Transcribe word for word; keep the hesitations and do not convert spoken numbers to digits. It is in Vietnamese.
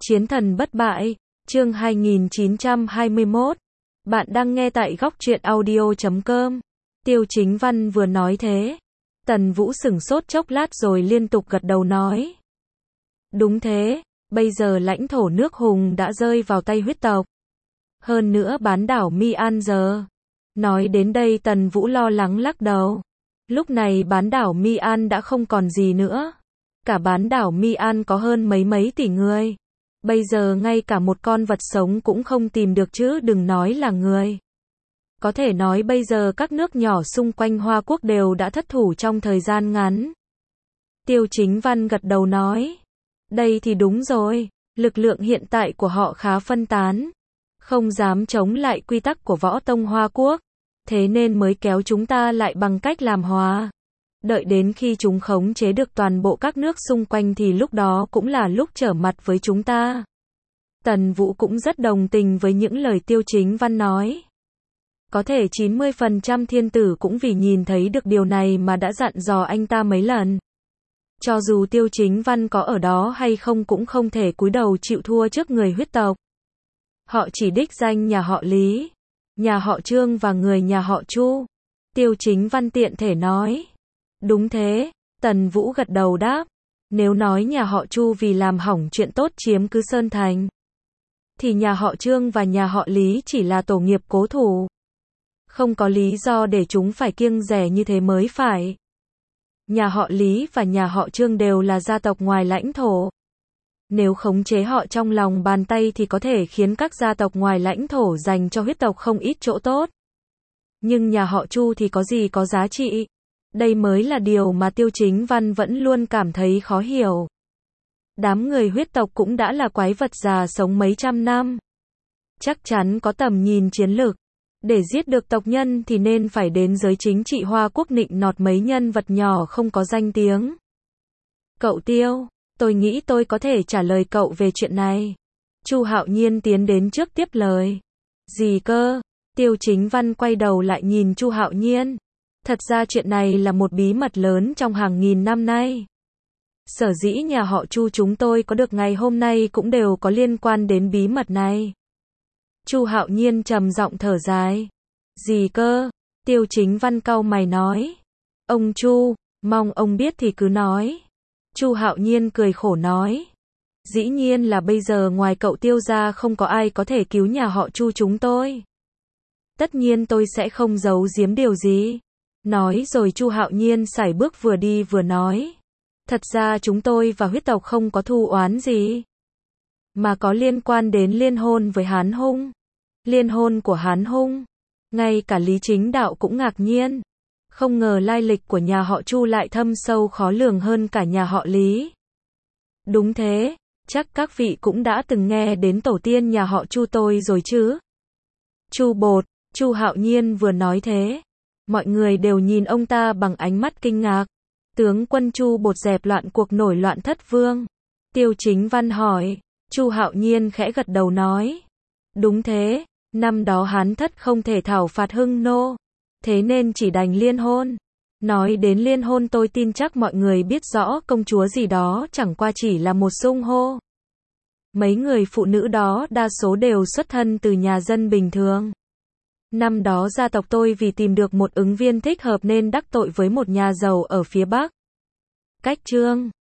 Chiến thần bất bại, chương hai nghìn chín trăm hai mươi mốt. Bạn đang nghe tại góc truyện audio chấm com. Tiêu Chính Văn vừa nói thế. Tần Vũ sửng sốt chốc lát rồi liên tục gật đầu nói. Đúng thế, bây giờ lãnh thổ nước Hùng đã rơi vào tay huyết tộc. Hơn nữa bán đảo Mi An giờ. Nói đến đây Tần Vũ lo lắng lắc đầu. Lúc này bán đảo Mi An đã không còn gì nữa. Cả bán đảo Mi An có hơn mấy mấy tỷ người. Bây giờ ngay cả một con vật sống cũng không tìm được chứ đừng nói là người. Có thể nói bây giờ các nước nhỏ xung quanh Hoa Quốc đều đã thất thủ trong thời gian ngắn. Tiêu Chính Văn gật đầu nói. Đây thì đúng rồi, lực lượng hiện tại của họ khá phân tán. Không dám chống lại quy tắc của võ tông Hoa Quốc. Thế nên mới kéo chúng ta lại bằng cách làm hòa. Đợi đến khi chúng khống chế được toàn bộ các nước xung quanh thì lúc đó cũng là lúc trở mặt với chúng ta. Tần Vũ cũng rất đồng tình với những lời Tiêu Chính Văn nói. Có thể chín mươi phần trăm thiên tử cũng vì nhìn thấy được điều này mà đã dặn dò anh ta mấy lần. Cho dù Tiêu Chính Văn có ở đó hay không cũng không thể cúi đầu chịu thua trước người huyết tộc. Họ chỉ đích danh nhà họ Lý, nhà họ Trương và người nhà họ Chu. Tiêu Chính Văn tiện thể nói. Đúng thế, Tần Vũ gật đầu đáp. Nếu nói nhà họ Chu vì làm hỏng chuyện tốt chiếm cứ Sơn Thành, thì nhà họ Trương và nhà họ Lý chỉ là tổ nghiệp cố thủ. Không có lý do để chúng phải kiêng dè như thế mới phải. Nhà họ Lý và nhà họ Trương đều là gia tộc ngoài lãnh thổ. Nếu khống chế họ trong lòng bàn tay thì có thể khiến các gia tộc ngoài lãnh thổ dành cho huyết tộc không ít chỗ tốt. Nhưng nhà họ Chu thì có gì có giá trị? Đây mới là điều mà Tiêu Chính Văn vẫn luôn cảm thấy khó hiểu. Đám người huyết tộc cũng đã là quái vật già sống mấy trăm năm. Chắc chắn có tầm nhìn chiến lược. Để giết được tộc nhân thì nên phải đến giới chính trị Hoa Quốc nịnh nọt mấy nhân vật nhỏ không có danh tiếng. Cậu Tiêu, tôi nghĩ tôi có thể trả lời cậu về chuyện này. Chu Hạo Nhiên tiến đến trước tiếp lời. Gì cơ? Tiêu Chính Văn quay đầu lại nhìn Chu Hạo Nhiên. Thật ra chuyện này là một bí mật lớn trong hàng nghìn năm nay. Sở dĩ nhà họ Chu chúng tôi có được ngày hôm nay cũng đều có liên quan đến bí mật này. Chu Hạo Nhiên trầm giọng thở dài. Gì cơ? Tiêu Chính Văn cau mày nói. Ông Chu, mong ông biết thì cứ nói. Chu Hạo Nhiên cười khổ nói. Dĩ nhiên là bây giờ ngoài cậu Tiêu ra không có ai có thể cứu nhà họ Chu chúng tôi. Tất nhiên tôi sẽ không giấu giếm điều gì. Nói rồi Chu Hạo Nhiên sải bước vừa đi vừa nói. Thật ra chúng tôi và huyết tộc không có thù oán gì. Mà có liên quan đến liên hôn với Hán Hung. Liên hôn của Hán Hung. Ngay cả Lý Chính Đạo cũng ngạc nhiên. Không ngờ lai lịch của nhà họ Chu lại thâm sâu khó lường hơn cả nhà họ Lý. Đúng thế, chắc các vị cũng đã từng nghe đến tổ tiên nhà họ Chu tôi rồi chứ. Chu Bột, Chu Hạo Nhiên vừa nói thế. Mọi người đều nhìn ông ta bằng ánh mắt kinh ngạc. Tướng quân Chu Bột dẹp loạn cuộc nổi loạn thất vương. Tiêu Chính Văn hỏi. Chu Hạo Nhiên khẽ gật đầu nói. Đúng thế, năm đó Hán thất không thể thảo phạt Hưng Nô. Thế nên chỉ đành liên hôn. Nói đến liên hôn tôi tin chắc mọi người biết rõ công chúa gì đó chẳng qua chỉ là một xưng hô. Mấy người phụ nữ đó đa số đều xuất thân từ nhà dân bình thường. Năm đó gia tộc tôi vì tìm được một ứng viên thích hợp nên đắc tội với một nhà giàu ở phía Bắc. Cách Trương,